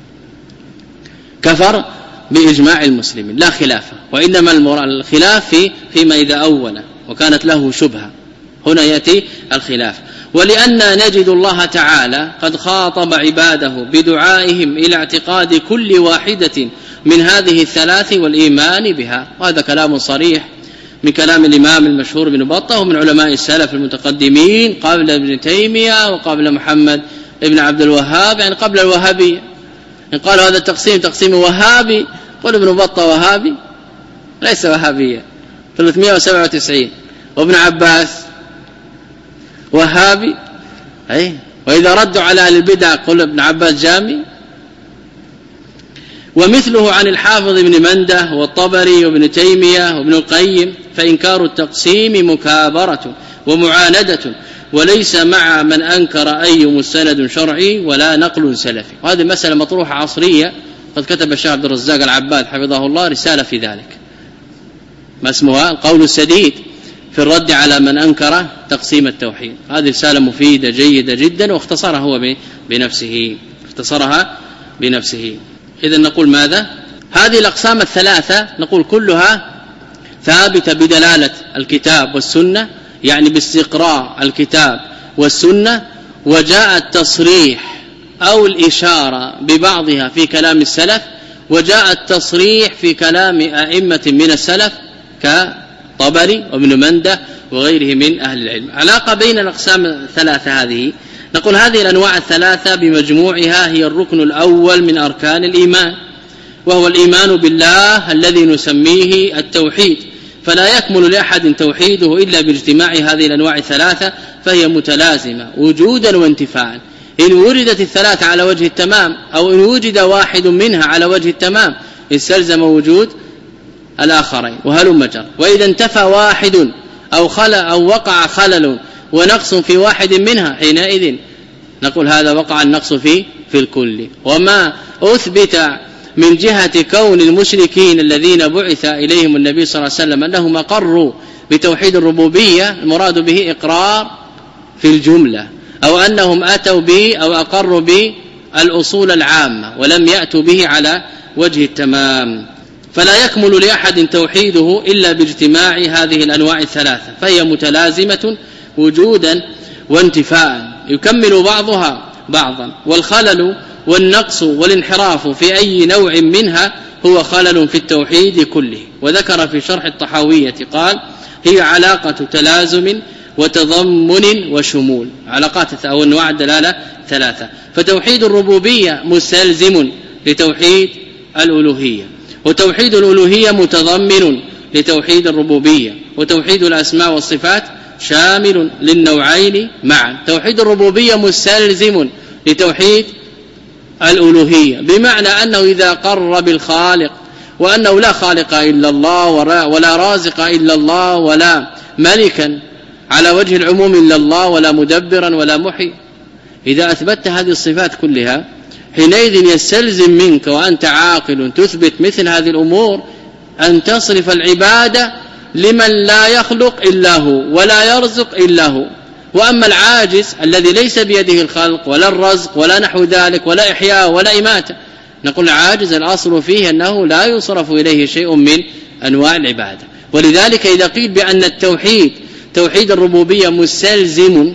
كفر بإجماع المسلمين لا خلاف. وإنما الخلاف في فيما إذا أول وكانت له شبهة، هنا يأتي الخلاف. ولأننا نجد الله تعالى قد خاطب عباده بدعائهم إلى اعتقاد كل واحدة من هذه الثلاث والإيمان بها، وهذا كلام صريح من كلام الإمام المشهور بن بطة ومن علماء السلف المتقدمين قبل ابن تيمية وقبل محمد ابن عبد الوهاب، يعني قبل الوهابية. إن قالوا هذا التقسيم تقسيم وهابي، قل ابن بطة وهابي ليس وهابيا ثلاثمائة وسبعة وتسعين، وابن عباس وهابي. أي وإذا ردوا على أهل البدع قل ابن عباس جامي. ومثله عن الحافظ ابن منده والطبري وابن تيمية وابن القيم، فإنكار التقسيم مكابرة ومعاندة، وليس مع من أنكر أي مستند شرعي ولا نقل سلفي. وهذه المسألة مطروحة عصرية، قد كتب الشيخ عبد الرزاق العباد حفظه الله رسالة في ذلك ما اسمها القول السديد في الرد على من أنكر تقسيم التوحيد. هذه رسالة مفيدة جيدة جدا، واختصرها هو بنفسه اختصرها بنفسه. إذن نقول ماذا؟ هذه الأقسام الثلاثة نقول كلها ثابتة بدلالة الكتاب والسنة، يعني باستقراء الكتاب والسنة، وجاء التصريح أو الإشارة ببعضها في كلام السلف، وجاء التصريح في كلام أئمة من السلف كطبري وابن منده وغيره من أهل العلم. علاقة بين الأقسام الثلاثة هذه، نقول هذه الأنواع الثلاثة بمجموعها هي الركن الأول من أركان الإيمان، وهو الإيمان بالله الذي نسميه التوحيد. فلا يكمل لأحد توحيده إلا باجتماع هذه الأنواع الثلاثة، فهي متلازمة وجودا وانتفاعا. إن وردت الثلاثة على وجه التمام أو إن وجد واحد منها على وجه التمام استلزم وجود الآخرين وهلم جر. وإذا انتفى واحد أو خلل أو وقع خلل ونقص في واحد منها، حينئذ نقول هذا وقع النقص في في الكل. وما أثبت من جهة كون المشركين الذين بعث إليهم النبي صلى الله عليه وسلم أنهم أقروا بتوحيد الربوبية، المراد به إقرار في الجملة، أو أنهم أتوا به أو أقروا بالأصول العامة ولم يأتوا به على وجه التمام. فلا يكمل لأحد توحيده إلا باجتماع هذه الأنواع الثلاثة، فهي متلازمة وجودا وانتفاعا، يكمل بعضها بعضا. والخلل والنقص والانحراف في أي نوع منها هو خلل في التوحيد كله. وذكر في شرح الطحاوية قال هي علاقة تلازم وتضمن وشمول، علاقات أو أنواع الدلالة ثلاثة. فتوحيد الربوبية مستلزم لتوحيد الألوهية، وتوحيد الألوهية متضمن لتوحيد الربوبية، وتوحيد الأسماء والصفات شامل للنوعين معا. توحيد الربوبية مستلزم لتوحيد الألوهية، بمعنى أنه إذا قر بالخالق وأنه لا خالق إلا الله ولا رازق إلا الله ولا ملكا على وجه العموم إلا الله ولا مدبرا ولا محي، إذا أثبتت هذه الصفات كلها حينئذ يستلزم منك وأنت عاقل تثبت مثل هذه الأمور أن تصرف العبادة لمن لا يخلق إلا هو ولا يرزق إلا هو وأما العاجز الذي ليس بيده الخلق ولا الرزق ولا نحو ذلك ولا إحياء ولا إماتة، نقول العاجز الأصل فيه أنه لا يصرف إليه شيء من أنواع العبادة. ولذلك إذا قيل بأن التوحيد توحيد الربوبية مستلزم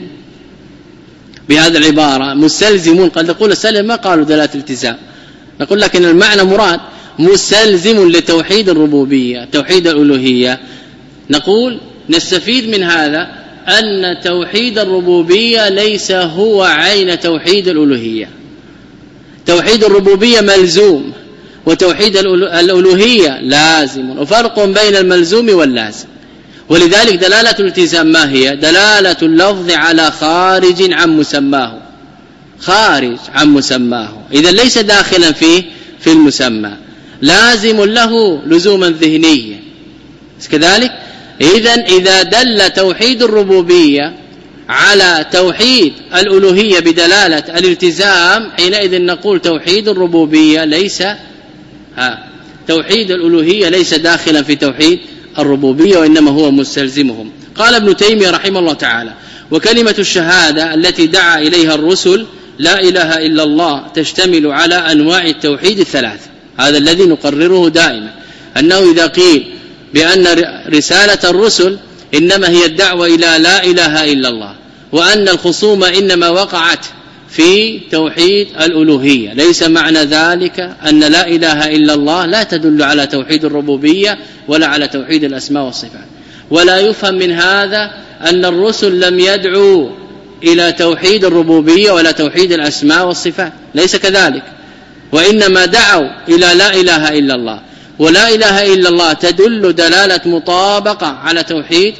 بهذه العبارة مستلزم، قد نقول السلف ما قالوا دلالة الالتزام، نقول لكن المعنى مراد مستلزم لتوحيد الربوبية توحيد الألوهية، نقول نستفيد من هذا أن توحيد الربوبية ليس هو عين توحيد الألوهية. توحيد الربوبية ملزوم وتوحيد الألوهية لازم، وفرق بين الملزوم واللازم. ولذلك دلالة الالتزام ما هي؟ دلالة اللفظ على خارج عن مسماه، خارج عن مسماه، إذا ليس داخلا فيه في المسمى، لازم له لزوما ذهنيا كذلك. إذن إذا دل توحيد الربوبية على توحيد الألوهية بدلالة الالتزام، حينئذ نقول توحيد الربوبية ليس ها توحيد الألوهية ليس داخلا في توحيد الربوبية وإنما هو مستلزمهم. قال ابن تيمية رحمه الله تعالى: وكلمة الشهادة التي دعا إليها الرسل لا إله إلا الله تشتمل على أنواع التوحيد الثلاثة. هذا الذي نقرره دائما، أنه إذا قيل بأن رسالة الرسل إنما هي الدعوة إلى لا إله إلا الله، وأن الخصومة إنما وقعت في توحيد الألوهية، ليس معنى ذلك أن لا إله إلا الله لا تدل على توحيد الربوبية ولا على توحيد الأسماء والصفات. ولا يفهم من هذا أن الرسل لم يدعوا إلى توحيد الربوبية ولا توحيد الأسماء والصفات، ليس كذلك، وإنما دعوا إلى لا إله إلا الله، ولا إله إلا الله تدل دلالة مطابقة على توحيد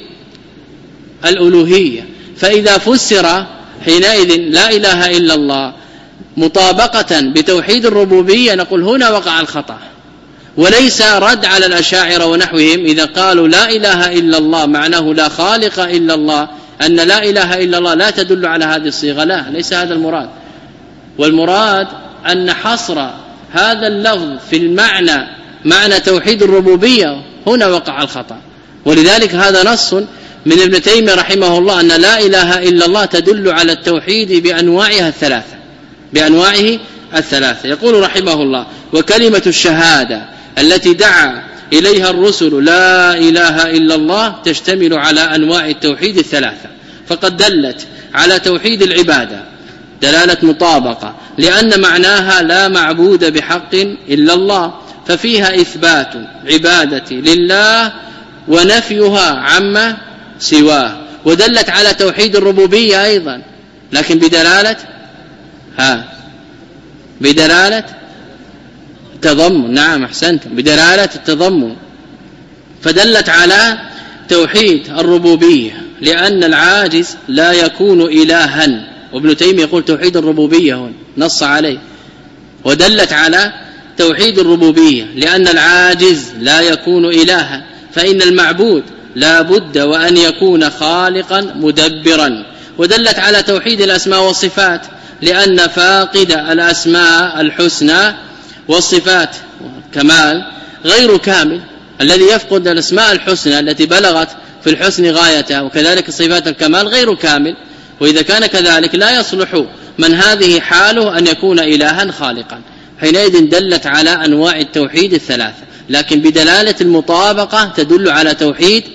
الألوهية. فإذا فسر حينئذ لا إله إلا الله مطابقة بتوحيد الربوبية، نقول هنا وقع الخطأ، وليس رد على الأشاعرة ونحوهم إذا قالوا لا إله إلا الله معناه لا خالق إلا الله، أن لا إله إلا الله لا تدل على هذه الصيغة، لا، ليس هذا المراد. والمراد أن حصر هذا اللفظ في المعنى معنى توحيد الربوبية هنا وقع الخطأ. ولذلك هذا نص من ابن تيمية رحمه الله أن لا إله إلا الله تدل على التوحيد بأنواعها الثلاثة بأنواعه الثلاثة. يقول رحمه الله: وكلمة الشهادة التي دعا إليها الرسل لا إله إلا الله تشتمل على أنواع التوحيد الثلاثة، فقد دلت على توحيد العبادة دلالة مطابقة، لأن معناها لا معبود بحق إلا الله، ففيها إثبات عبادة لله ونفيها عما سواه. ودلت على توحيد الربوبية أيضا، لكن بدلالة ها بدلالة تضمن، نعم أحسنتم، بدلالة التضمن، فدلت على توحيد الربوبية لأن العاجز لا يكون إلها، وابن تيمية يقول توحيد الربوبية هنا نص عليه. ودلت على توحيد الربوبية لأن العاجز لا يكون إلها، فإن المعبود لا بد وأن يكون خالقا مدبرا. ودلت على توحيد الأسماء والصفات لأن فاقد الأسماء الحسنى والصفات كمال غير كامل، الذي يفقد الأسماء الحسنى التي بلغت في الحسن غايتها وكذلك صفات الكمال غير كامل. وإذا كان كذلك لا يصلح من هذه حاله أن يكون إلها خالقا. حينئذ دلت على أنواع التوحيد الثلاثة، لكن بدلالة المطابقة تدل على توحيد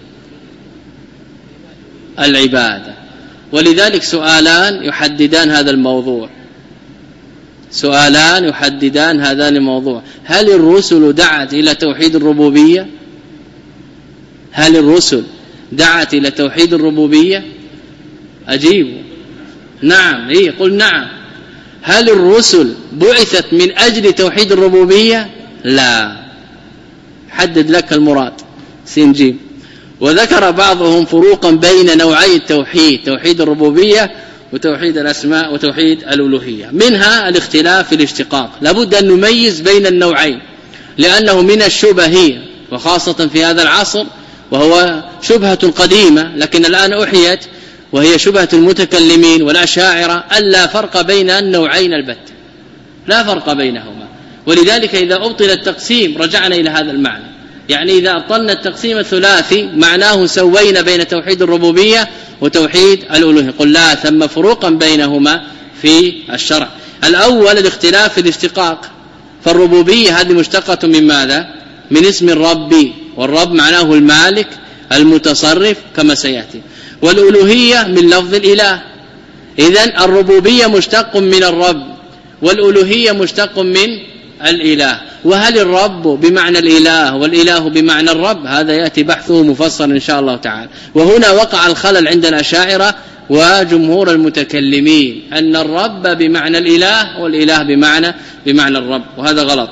العبادة. ولذلك سؤالان يحددان هذا الموضوع سؤالان يحددان هذا الموضوع هل الرسل دعت إلى توحيد الربوبية؟ هل الرسل دعت إلى توحيد الربوبية؟ أجيبوا نعم. إيه قل نعم. هل الرسل بعثت من أجل توحيد الربوبية؟ لا. حدد لك المراد سنجيب. وذكر بعضهم فروقا بين نوعي التوحيد، توحيد الربوبية وتوحيد الأسماء وتوحيد الألوهية، منها الاختلاف في الاشتقاق. لابد أن نميز بين النوعين، لأنه من الشبه وخاصة في هذا العصر، وهو شبهة قديمة لكن الآن أحيت، وهي شبهة المتكلمين والأشاعرة، ألا فرق بين النوعين البتة، لا فرق بينهما. ولذلك إذا أبطل التقسيم رجعنا إلى هذا المعنى، يعني إذا أبطلنا التقسيم الثلاثي معناه سوينا بين توحيد الربوبية وتوحيد الألوهية. قل لا ثم فروقا بينهما في الشرع. الأول الاختلاف في الاشتقاق، فالربوبية هذه مشتقة من ماذا؟ من اسم الرب، والرب معناه المالك المتصرف كما سيأتي، والألوهية من لفظ الإله. إذن الربوبية مشتق من الرب، والألوهية مشتق من الإله. وهل الرب بمعنى الإله والإله بمعنى الرب؟ هذا يأتي بحثه مفصل إن شاء الله تعالى. وهنا وقع الخلل عند الأشاعرة وجمهور المتكلمين، أن الرب بمعنى الإله والإله بمعنى بمعنى الرب، وهذا غلط.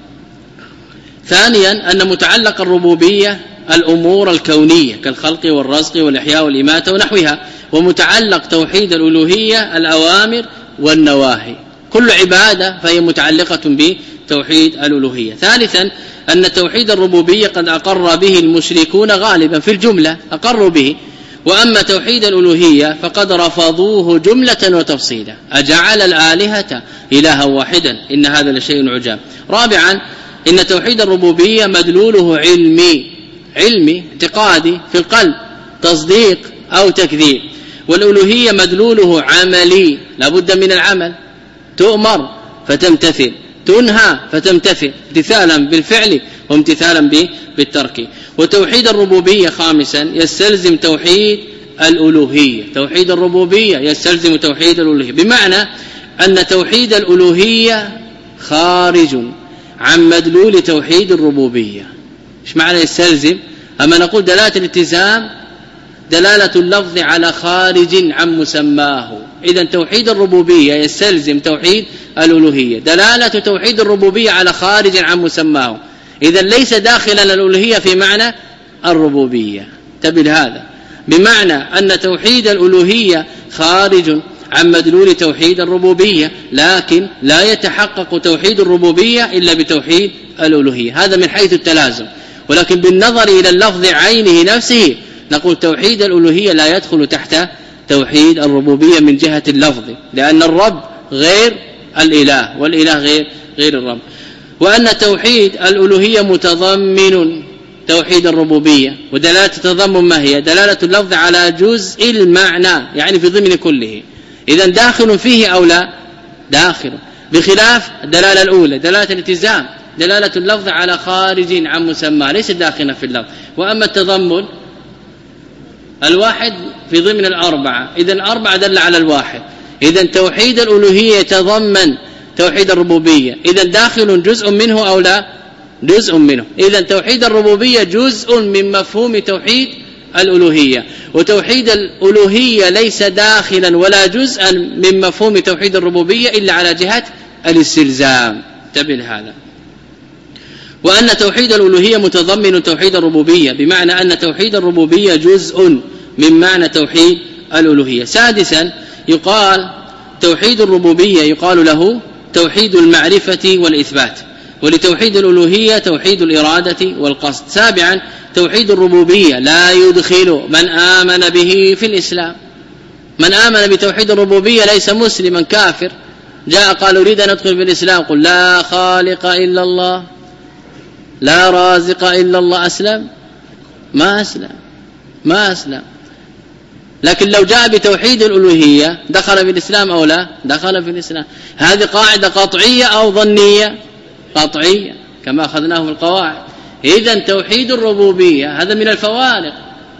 ثانيا أن متعلق الربوبية الأمور الكونية كالخلق والرزق والإحياء والإماتة ونحوها، ومتعلق توحيد الألوهية الأوامر والنواهي. كل عبادة فهي متعلقة بتوحيد الألوهية. ثالثا أن توحيد الربوبية قد أقر به المشركون غالبا في الجملة، أقروا به. وأما توحيد الألوهية فقد رفضوه جملة وتفصيلا. أجعل الآلهة إلها واحدا إن هذا لشيء عجاب. رابعا إن توحيد الربوبية مدلوله علمي، علمي اعتقادي في القلب، تصديق أو تكذيب. والألوهية مدلوله عملي، لابد من العمل، تؤمر فتمتثل، تنهى فتمتثل، امتثالا بالفعل وامتثالا بالترك. وتوحيد الربوبية خامسا يستلزم توحيد الألوهية، توحيد الربوبية يستلزم توحيد الألوهية، بمعنى أن توحيد الألوهية خارج عن مدلول توحيد الربوبية. ايش معنى يستلزم؟ أما نقول دلالة الالتزام دلالة اللفظ على خارج عن مسماه. إذن توحيد الربوبية يستلزم توحيد الألوهية، دلالة توحيد الربوبية على خارج عن مسماه. إذن ليس داخلا الألوهية في معنى الربوبية، انتبه هذا، بمعنى أن توحيد الألوهية خارج عن مدلول توحيد الربوبية، لكن لا يتحقق توحيد الربوبية إلا بتوحيد الألوهية. هذا من حيث التلازم. ولكن بالنظر إلى اللفظ عينه نفسه نقول توحيد الألوهية لا يدخل تحت توحيد الربوبية من جهة اللفظ، لأن الرب غير الإله والإله غير غير الرب. وأن توحيد الألوهية متضمن توحيد الربوبية. ودلالة التضمن ما هي؟ دلالة اللفظ على جزء المعنى، يعني في ضمن كله. إذن داخل فيه أو لا؟ داخل، بخلاف الدلالة الأولى دلالة الالتزام، دلالة اللفظ على خارج عن مسمى، ليس داخلا في اللفظ. وأما التضمن الواحد في ضمن الأربعة، إذن الأربعة دل على الواحد. إذن توحيد الألوهية يتضمن توحيد الربوبية، إذن داخل جزء منه أو لا؟ جزء منه. إذن توحيد الربوبية جزء من مفهوم توحيد الألوهية، وتوحيد الألوهية ليس داخلا ولا جزءا من مفهوم توحيد الربوبية إلا على جهة الاستلزام. انتبه هذا. وأن توحيد الألوهية متضمن توحيد الربوبية، بمعنى أن توحيد الربوبية جزء من معنى توحيد الألوهية. سادسا يقال توحيد الربوبية يقال له توحيد المعرفة والإثبات، ولتوحيد الألوهية توحيد الإرادة والقصد. سابعا توحيد الربوبية لا يدخل من آمن به في الإسلام. من آمن بتوحيد الربوبية ليس مسلما، كافر جاء قال أريد أن أدخل في الإسلام، قل لا خالق إلا الله لا رازق إلا الله، أسلم؟ ما أسلم ما أسلم. لكن لو جاء بتوحيد الألوهية دخل في الإسلام أو لا؟ دخل في الإسلام. هذه قاعدة قطعية أو ظنية؟ قطعية كما أخذناه في القواعد. إذن توحيد الربوبية هذا من الفوارق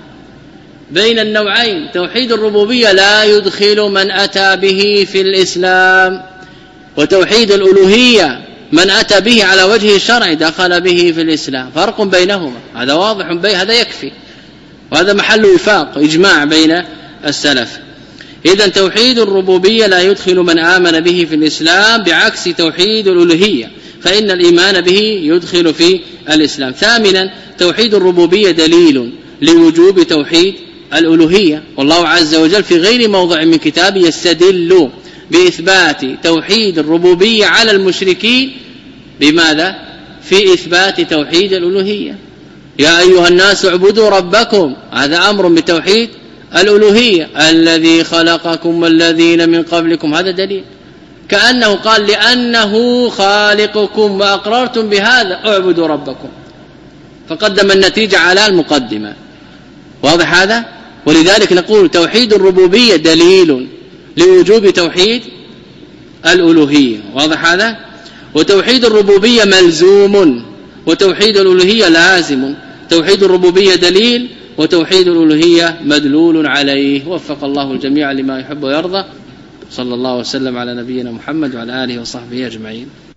بين النوعين. توحيد الربوبية لا يدخل من أتى به في الإسلام، وتوحيد الألوهية من أتى به على وجه الشرع دخل به في الإسلام. فرق بينهما، هذا واضح بين، هذا يكفي، وهذا محل وفاق إجماع بين السلف. إذن توحيد الربوبية لا يدخل من آمن به في الإسلام، بعكس توحيد الألوهية فإن الإيمان به يدخل في الإسلام. ثامنا توحيد الربوبية دليل لوجوب توحيد الألوهية، والله عز وجل في غير موضع من كتابه يستدل بإثبات توحيد الربوبية على المشركين بماذا؟ في إثبات توحيد الألوهية. يا أيها الناس اعبدوا ربكم، هذا أمر بتوحيد الألوهية. الذي خلقكم والذين من قبلكم، هذا دليل، كأنه قال لأنه خالقكم وأقررتم بهذا اعبدوا ربكم، فقدم النتيجة على المقدمة. واضح هذا؟ ولذلك نقول توحيد الربوبية دليل لوجوب توحيد الألوهية، واضح هذا؟ وتوحيد الربوبية ملزوم وتوحيد الألوهية لازم. توحيد الربوبية دليل وتوحيد الألوهية مدلول عليه. وفق الله الجميع لما يحب ويرضى. صلى الله وسلم على نبينا محمد وعلى آله وصحبه أجمعين.